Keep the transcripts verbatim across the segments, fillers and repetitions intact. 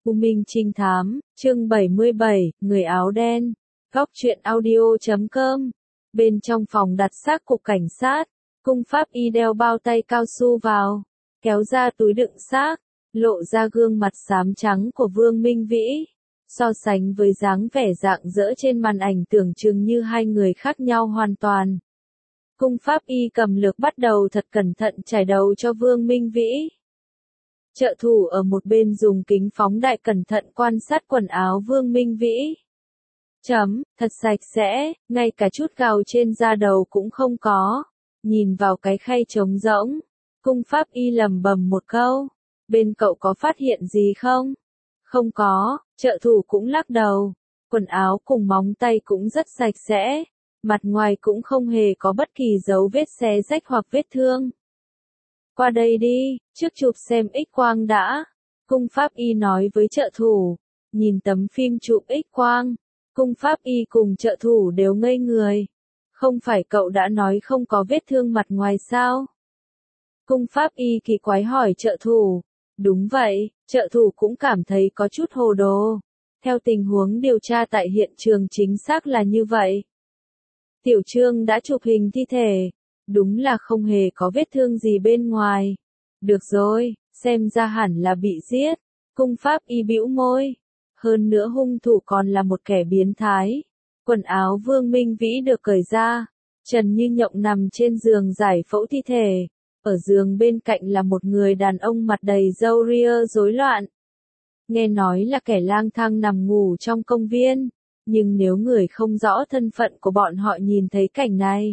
U Minh Trinh Thám, chương bảy mươi bảy, Người áo đen, góc truyện audio chấm com. Bên trong phòng đặt xác cục cảnh sát, cung pháp y đeo bao tay cao su vào, kéo ra túi đựng xác, lộ ra gương mặt xám trắng của Vương Minh Vĩ. So sánh với dáng vẻ rạng rỡ trên màn ảnh tưởng chừng như hai người khác nhau hoàn toàn. Cung pháp y cầm lược bắt đầu thật cẩn thận trải đầu cho Vương Minh Vĩ. Trợ thủ ở một bên dùng kính phóng đại cẩn thận quan sát quần áo Vương Minh Vĩ. Chấm, thật sạch sẽ, ngay cả chút gào trên da đầu cũng không có. Nhìn vào cái khay trống rỗng, cung pháp y lẩm bẩm một câu. Bên cậu có phát hiện gì không? Không có, trợ thủ cũng lắc đầu. Quần áo cùng móng tay cũng rất sạch sẽ. Mặt ngoài cũng không hề có bất kỳ dấu vết xé rách hoặc vết thương. Qua đây đi, trước chụp xem X-quang đã. Cung pháp y nói với trợ thủ. Nhìn tấm phim chụp X-quang. Cung pháp y cùng trợ thủ đều ngây người. Không phải cậu đã nói không có vết thương mặt ngoài sao? Cung pháp y kỳ quái hỏi trợ thủ. Đúng vậy, trợ thủ cũng cảm thấy có chút hồ đồ. Theo tình huống điều tra tại hiện trường chính xác là như vậy. Tiểu Trương đã chụp hình thi thể. Đúng là không hề có vết thương gì bên ngoài. Được rồi, xem ra hẳn là bị giết. Cung pháp y bĩu môi. Hơn nữa hung thủ còn là một kẻ biến thái. Quần áo Vương Minh Vĩ được cởi ra. Trần Như Nhộng nằm trên giường giải phẫu thi thể. Ở giường bên cạnh là một người đàn ông mặt đầy râu ria rối loạn. Nghe nói là kẻ lang thang nằm ngủ trong công viên. Nhưng nếu người không rõ thân phận của bọn họ nhìn thấy cảnh này,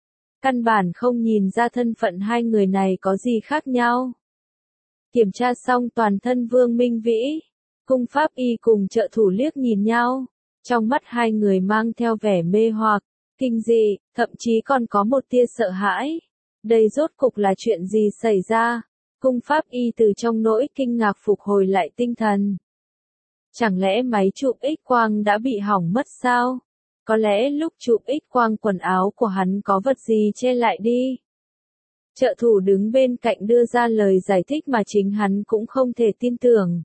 căn bản không nhìn ra thân phận hai người này có gì khác nhau. Kiểm tra xong toàn thân Vương Minh Vĩ, cung pháp y cùng trợ thủ liếc nhìn nhau. Trong mắt hai người mang theo vẻ mê hoặc, kinh dị, thậm chí còn có một tia sợ hãi. Đây rốt cục là chuyện gì xảy ra? Cung pháp y từ trong nỗi kinh ngạc phục hồi lại tinh thần. Chẳng lẽ máy chụp X-quang đã bị hỏng mất sao? Có lẽ lúc chụp X-quang quần áo của hắn có vật gì che lại đi. Trợ thủ đứng bên cạnh đưa ra lời giải thích mà chính hắn cũng không thể tin tưởng.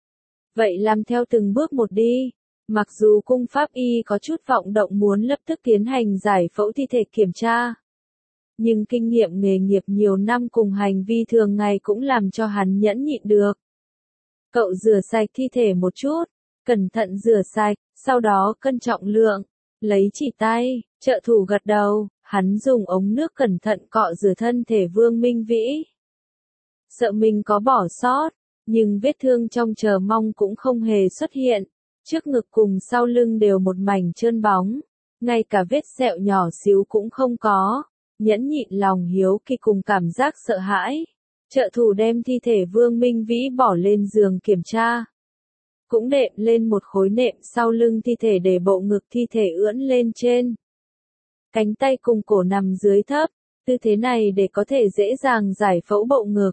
Vậy làm theo từng bước một đi. Mặc dù cung pháp y có chút vọng động muốn lập tức tiến hành giải phẫu thi thể kiểm tra. Nhưng kinh nghiệm nghề nghiệp nhiều năm cùng hành vi thường ngày cũng làm cho hắn nhẫn nhịn được. Cậu rửa sạch thi thể một chút, cẩn thận rửa sạch, sau đó cân trọng lượng, lấy chỉ tay, trợ thủ gật đầu, hắn dùng ống nước cẩn thận cọ rửa thân thể Vương Minh Vĩ. Sợ mình có bỏ sót, nhưng vết thương trong chờ mong cũng không hề xuất hiện, trước ngực cùng sau lưng đều một mảnh trơn bóng, ngay cả vết sẹo nhỏ xíu cũng không có, nhẫn nhịn lòng hiếu kỳ cùng cảm giác sợ hãi. Trợ thủ đem thi thể Vương Minh Vĩ bỏ lên giường kiểm tra. Cũng đệm lên một khối nệm sau lưng thi thể để bộ ngực thi thể ưỡn lên trên. Cánh tay cùng cổ nằm dưới thấp, tư thế này để có thể dễ dàng giải phẫu bộ ngực.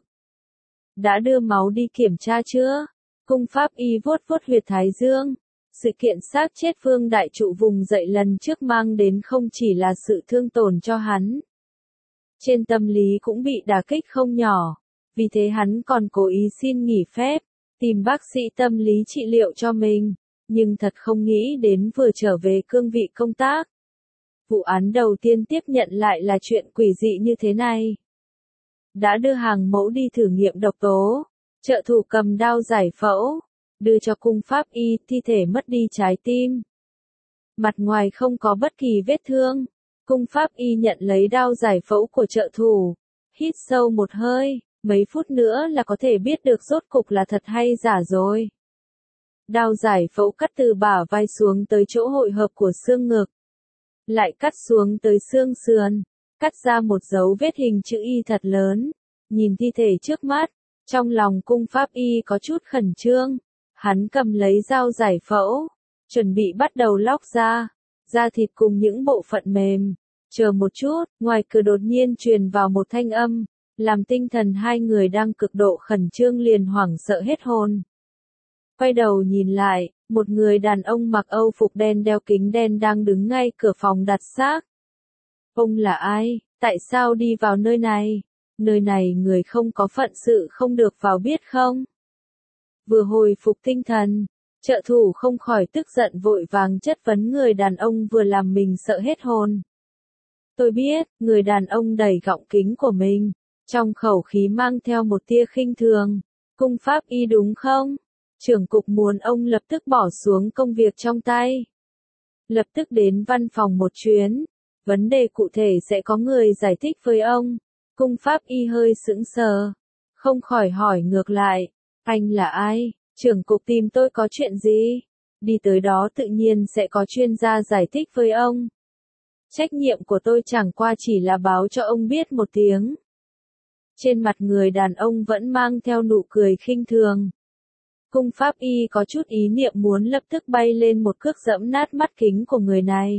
Đã đưa máu đi kiểm tra chưa? Cung pháp y vuốt vuốt huyệt thái dương. Sự kiện xác chết Vương Đại Trụ vùng dậy lần trước mang đến không chỉ là sự thương tổn cho hắn. Trên tâm lý cũng bị đả kích không nhỏ. Vì thế hắn còn cố ý xin nghỉ phép, tìm bác sĩ tâm lý trị liệu cho mình, nhưng thật không nghĩ đến vừa trở về cương vị công tác. Vụ án đầu tiên tiếp nhận lại là chuyện quỷ dị như thế này. Đã đưa hàng mẫu đi thử nghiệm độc tố, trợ thủ cầm dao giải phẫu, đưa cho cung pháp y, thi thể mất đi trái tim. Mặt ngoài không có bất kỳ vết thương, cung pháp y nhận lấy dao giải phẫu của trợ thủ, hít sâu một hơi. Mấy phút nữa là có thể biết được rốt cục là thật hay giả rồi. Dao giải phẫu cắt từ bả vai xuống tới chỗ hội hợp của xương ngực. Lại cắt xuống tới xương sườn. Cắt ra một dấu vết hình chữ Y thật lớn. Nhìn thi thể trước mắt. Trong lòng cung pháp y có chút khẩn trương. Hắn cầm lấy dao giải phẫu. Chuẩn bị bắt đầu lóc ra. Da thịt cùng những bộ phận mềm. Chờ một chút, ngoài cửa đột nhiên truyền vào một thanh âm. Làm tinh thần hai người đang cực độ khẩn trương liền hoảng sợ hết hồn. Quay đầu nhìn lại, một người đàn ông mặc âu phục đen đeo kính đen đang đứng ngay cửa phòng đặt xác. Ông là ai? Tại sao đi vào nơi này? Nơi này người không có phận sự không được vào biết không? Vừa hồi phục tinh thần, trợ thủ không khỏi tức giận vội vàng chất vấn người đàn ông vừa làm mình sợ hết hồn. Tôi biết, người đàn ông đẩy gọng kính của mình, trong khẩu khí mang theo một tia khinh thường. Cung pháp y đúng không? Trưởng cục muốn ông lập tức bỏ xuống công việc trong tay. Lập tức đến văn phòng một chuyến. Vấn đề cụ thể sẽ có người giải thích với ông. Cung pháp y hơi sững sờ. Không khỏi hỏi ngược lại. Anh là ai? Trưởng cục tìm tôi có chuyện gì? Đi tới đó tự nhiên sẽ có chuyên gia giải thích với ông. Trách nhiệm của tôi chẳng qua chỉ là báo cho ông biết một tiếng. Trên mặt người đàn ông vẫn mang theo nụ cười khinh thường. Cung pháp y có chút ý niệm muốn lập tức bay lên một cước dẫm nát mắt kính của người này.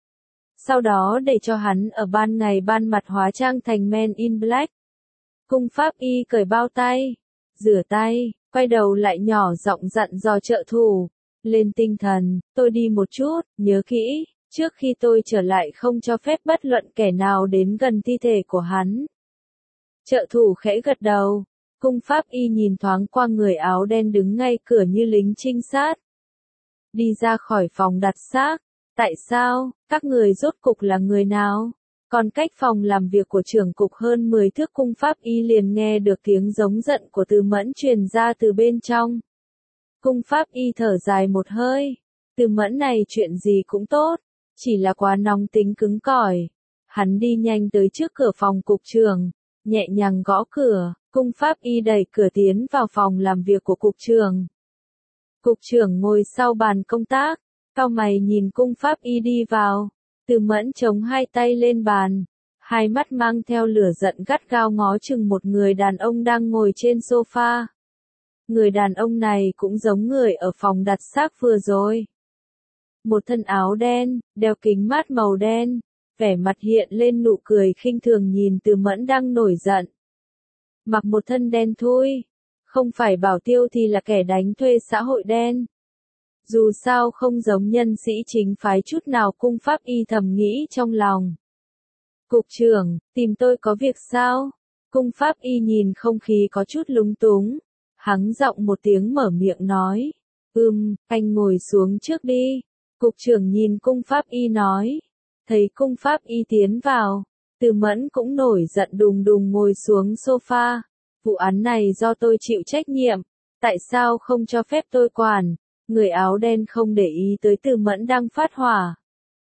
Sau đó để cho hắn ở ban ngày ban mặt hóa trang thành Men in Black. Cung pháp y cởi bao tay, rửa tay, quay đầu lại nhỏ giọng dặn dò trợ thủ. Lên tinh thần, tôi đi một chút, nhớ kỹ, trước khi tôi trở lại không cho phép bất luận kẻ nào đến gần thi thể của hắn. Trợ thủ khẽ gật đầu. Cung pháp y nhìn thoáng qua người áo đen đứng ngay cửa như lính trinh sát. Đi ra khỏi phòng đặt xác. Tại sao, các người rốt cục là người nào? Còn cách phòng làm việc của trưởng cục hơn mười thước cung pháp y liền nghe được tiếng giống giận của Từ Mẫn truyền ra từ bên trong. Cung pháp y thở dài một hơi. Từ Mẫn này chuyện gì cũng tốt, chỉ là quá nóng tính cứng cỏi. Hắn đi nhanh tới trước cửa phòng cục trưởng, nhẹ nhàng gõ cửa. Cung pháp y đẩy cửa tiến vào phòng làm việc của cục trưởng. Cục trưởng ngồi sau bàn công tác, cau mày nhìn cung pháp y đi vào. Từ Mẫn chống hai tay lên bàn, hai mắt mang theo lửa giận gắt gao ngó chừng một người đàn ông đang ngồi trên sofa. Người đàn ông này cũng giống người ở phòng đặt xác vừa rồi. Một thân áo đen, đeo kính mát màu đen, vẻ mặt hiện lên nụ cười khinh thường nhìn Từ Mẫn đang nổi giận. Mặc một thân đen thui, không phải bảo tiêu thì là kẻ đánh thuê xã hội đen. Dù sao không giống nhân sĩ chính phái chút nào, cung pháp y thầm nghĩ trong lòng. Cục trưởng, tìm tôi có việc sao? Cung pháp y nhìn không khí có chút lúng túng. Hắng giọng một tiếng mở miệng nói. Ừm, anh ngồi xuống trước đi. Cục trưởng nhìn cung pháp y nói. Thấy cung pháp y tiến vào. Từ Mẫn cũng nổi giận đùng đùng ngồi xuống sofa. Vụ án này do tôi chịu trách nhiệm. Tại sao không cho phép tôi quản? Người áo đen không để ý tới Từ Mẫn đang phát hỏa.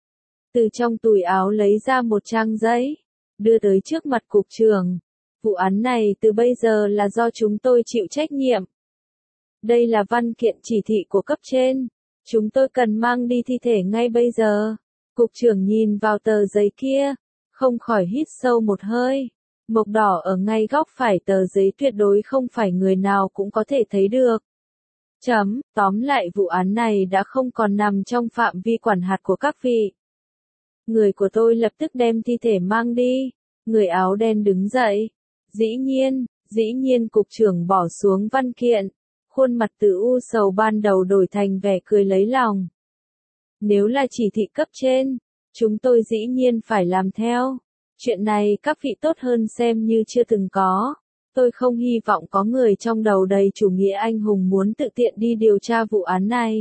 Từ trong túi áo lấy ra một trang giấy, đưa tới trước mặt cục trưởng. Vụ án này từ bây giờ là do chúng tôi chịu trách nhiệm. Đây là văn kiện chỉ thị của cấp trên. Chúng tôi cần mang đi thi thể ngay bây giờ. Cục trưởng nhìn vào tờ giấy kia, không khỏi hít sâu một hơi. Mộc đỏ ở ngay góc phải tờ giấy tuyệt đối không phải người nào cũng có thể thấy được. Chấm, tóm lại vụ án này đã không còn nằm trong phạm vi quản hạt của các vị. Người của tôi lập tức đem thi thể mang đi. Người áo đen đứng dậy. Dĩ nhiên, dĩ nhiên cục trưởng bỏ xuống văn kiện. Khuôn mặt từ u sầu ban đầu đổi thành vẻ cười lấy lòng. Nếu là chỉ thị cấp trên, chúng tôi dĩ nhiên phải làm theo. Chuyện này các vị tốt hơn xem như chưa từng có. Tôi không hy vọng có người trong đầu đầy chủ nghĩa anh hùng muốn tự tiện đi điều tra vụ án này.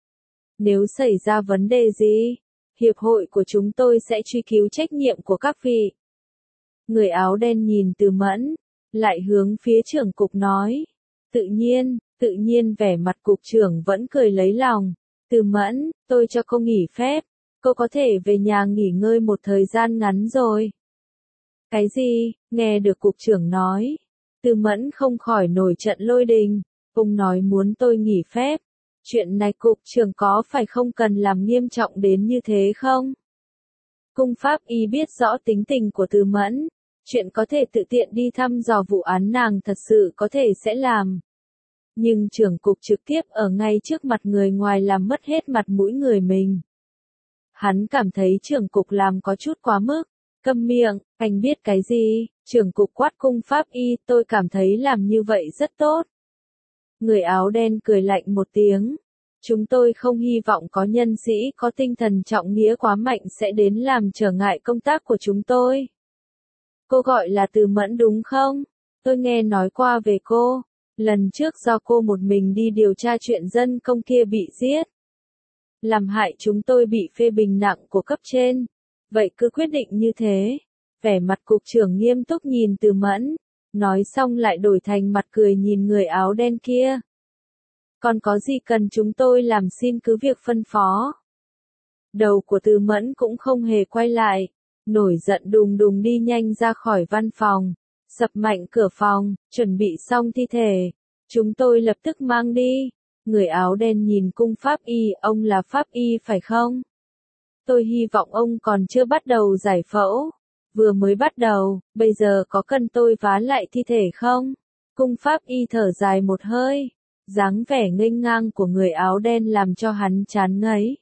Nếu xảy ra vấn đề gì, hiệp hội của chúng tôi sẽ truy cứu trách nhiệm của các vị. Người áo đen nhìn Từ Mẫn, lại hướng phía trưởng cục nói. Tự nhiên, tự nhiên vẻ mặt cục trưởng vẫn cười lấy lòng. Từ Mẫn, tôi cho cô nghỉ phép. Cô có thể về nhà nghỉ ngơi một thời gian ngắn rồi. Cái gì? Nghe được cục trưởng nói. Từ Mẫn không khỏi nổi trận lôi đình. Ông nói muốn tôi nghỉ phép. Chuyện này cục trưởng có phải không cần làm nghiêm trọng đến như thế không? Cung pháp y biết rõ tính tình của Từ Mẫn. Chuyện có thể tự tiện đi thăm dò vụ án nàng thật sự có thể sẽ làm. Nhưng trưởng cục trực tiếp ở ngay trước mặt người ngoài làm mất hết mặt mũi người mình. Hắn cảm thấy trưởng cục làm có chút quá mức. Câm miệng, anh biết cái gì? Trưởng cục quát cung pháp y, tôi cảm thấy làm như vậy rất tốt. Người áo đen cười lạnh một tiếng. Chúng tôi không hy vọng có nhân sĩ có tinh thần trọng nghĩa quá mạnh sẽ đến làm trở ngại công tác của chúng tôi. Cô gọi là Từ Mẫn đúng không? Tôi nghe nói qua về cô. Lần trước do cô một mình đi điều tra chuyện dân công kia bị giết, làm hại chúng tôi bị phê bình nặng của cấp trên. Vậy cứ quyết định như thế. Vẻ mặt cục trưởng nghiêm túc nhìn Từ Mẫn, nói xong lại đổi thành mặt cười nhìn người áo đen kia. Còn có gì cần chúng tôi làm xin cứ việc phân phó. Đầu của Từ Mẫn cũng không hề quay lại, nổi giận đùng đùng đi nhanh ra khỏi văn phòng, sập mạnh cửa phòng, chuẩn bị xong thi thể. Chúng tôi lập tức mang đi. Người áo đen nhìn cung pháp y, ông là pháp y phải không? Tôi hy vọng ông còn chưa bắt đầu giải phẫu. Vừa mới bắt đầu, bây giờ có cần tôi vá lại thi thể không? Cung pháp y thở dài một hơi, dáng vẻ nghênh ngang của người áo đen làm cho hắn chán ngấy.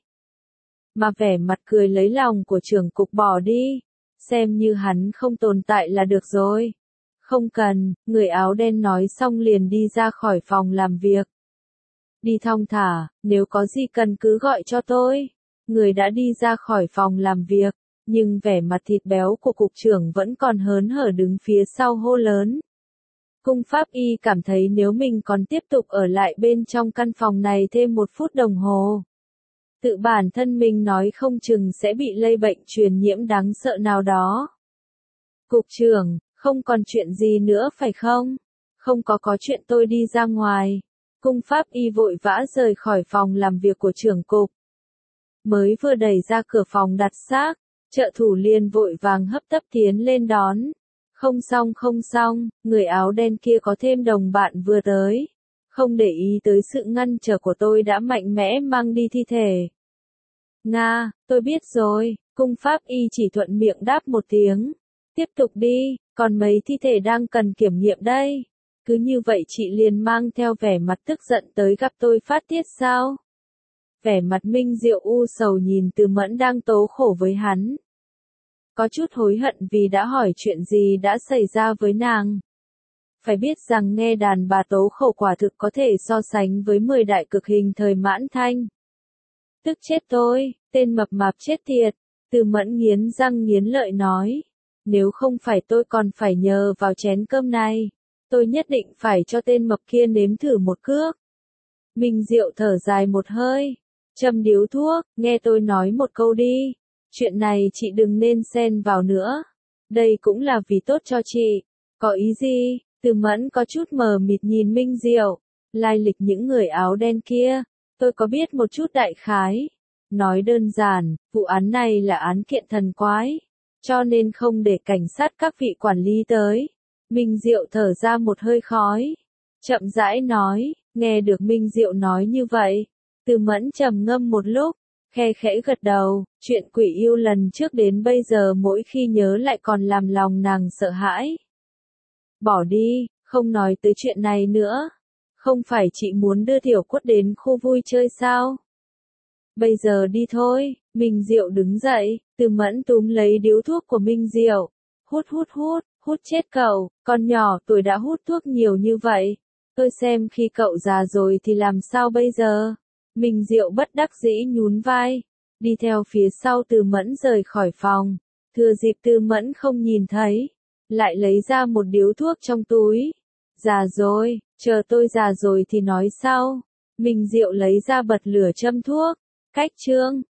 Mà vẻ mặt cười lấy lòng của trưởng cục bỏ đi, xem như hắn không tồn tại là được rồi. Không cần, người áo đen nói xong liền đi ra khỏi phòng làm việc. Đi thong thả, nếu có gì cần cứ gọi cho tôi. Người đã đi ra khỏi phòng làm việc, nhưng vẻ mặt thịt béo của cục trưởng vẫn còn hớn hở đứng phía sau hô lớn. Cung pháp y cảm thấy nếu mình còn tiếp tục ở lại bên trong căn phòng này thêm một phút đồng hồ, tự bản thân mình nói không chừng sẽ bị lây bệnh truyền nhiễm đáng sợ nào đó. Cục trưởng, không còn chuyện gì nữa phải không? Không có có chuyện tôi đi ra ngoài. Cung pháp y vội vã rời khỏi phòng làm việc của trưởng cục. Mới vừa đẩy ra cửa phòng đặt xác, trợ thủ liền vội vàng hấp tấp tiến lên đón. Không xong không xong, người áo đen kia có thêm đồng bạn vừa tới. Không để ý tới sự ngăn trở của tôi đã mạnh mẽ mang đi thi thể. Nga, tôi biết rồi, cung pháp y chỉ thuận miệng đáp một tiếng. Tiếp tục đi, còn mấy thi thể đang cần kiểm nghiệm đây. Cứ như vậy chị liền mang theo vẻ mặt tức giận tới gặp tôi phát tiết sao? Vẻ mặt Minh Diệu u sầu nhìn Từ Mẫn đang tố khổ với hắn. Có chút hối hận vì đã hỏi chuyện gì đã xảy ra với nàng. Phải biết rằng nghe đàn bà tố khổ quả thực có thể so sánh với mười đại cực hình thời Mãn Thanh. Tức chết tôi, tên mập mạp chết tiệt. Từ Mẫn nghiến răng nghiến lợi nói. Nếu không phải tôi còn phải nhờ vào chén cơm này, tôi nhất định phải cho tên mập kia nếm thử một cước. Minh Diệu thở dài một hơi, châm điếu thuốc, nghe tôi nói một câu đi. Chuyện này chị đừng nên xen vào nữa. Đây cũng là vì tốt cho chị. Có ý gì? Từ Mẫn có chút mờ mịt nhìn Minh Diệu. Lai lịch những người áo đen kia, tôi có biết một chút đại khái. Nói đơn giản, vụ án này là án kiện thần quái, cho nên không để cảnh sát các vị quản lý tới. Minh Diệu thở ra một hơi khói, chậm rãi nói. Nghe được Minh Diệu nói như vậy, Từ Mẫn trầm ngâm một lúc, khe khẽ gật đầu. Chuyện quỷ yêu lần trước đến bây giờ mỗi khi nhớ lại còn làm lòng nàng sợ hãi. Bỏ đi, không nói tới chuyện này nữa. Không phải chị muốn đưa Tiểu Quất đến khu vui chơi sao? Bây giờ đi thôi. Minh Diệu đứng dậy, Từ Mẫn túm lấy điếu thuốc của Minh Diệu. Hút hút hút, hút chết cậu, con nhỏ tuổi đã hút thuốc nhiều như vậy. Tôi xem khi cậu già rồi thì làm sao bây giờ? Minh Diệu bất đắc dĩ nhún vai, đi theo phía sau Từ Mẫn rời khỏi phòng. Thừa dịp Từ Mẫn không nhìn thấy, lại lấy ra một điếu thuốc trong túi. Già rồi, chờ tôi già rồi thì nói sau. Minh Diệu lấy ra bật lửa châm thuốc. Cách chương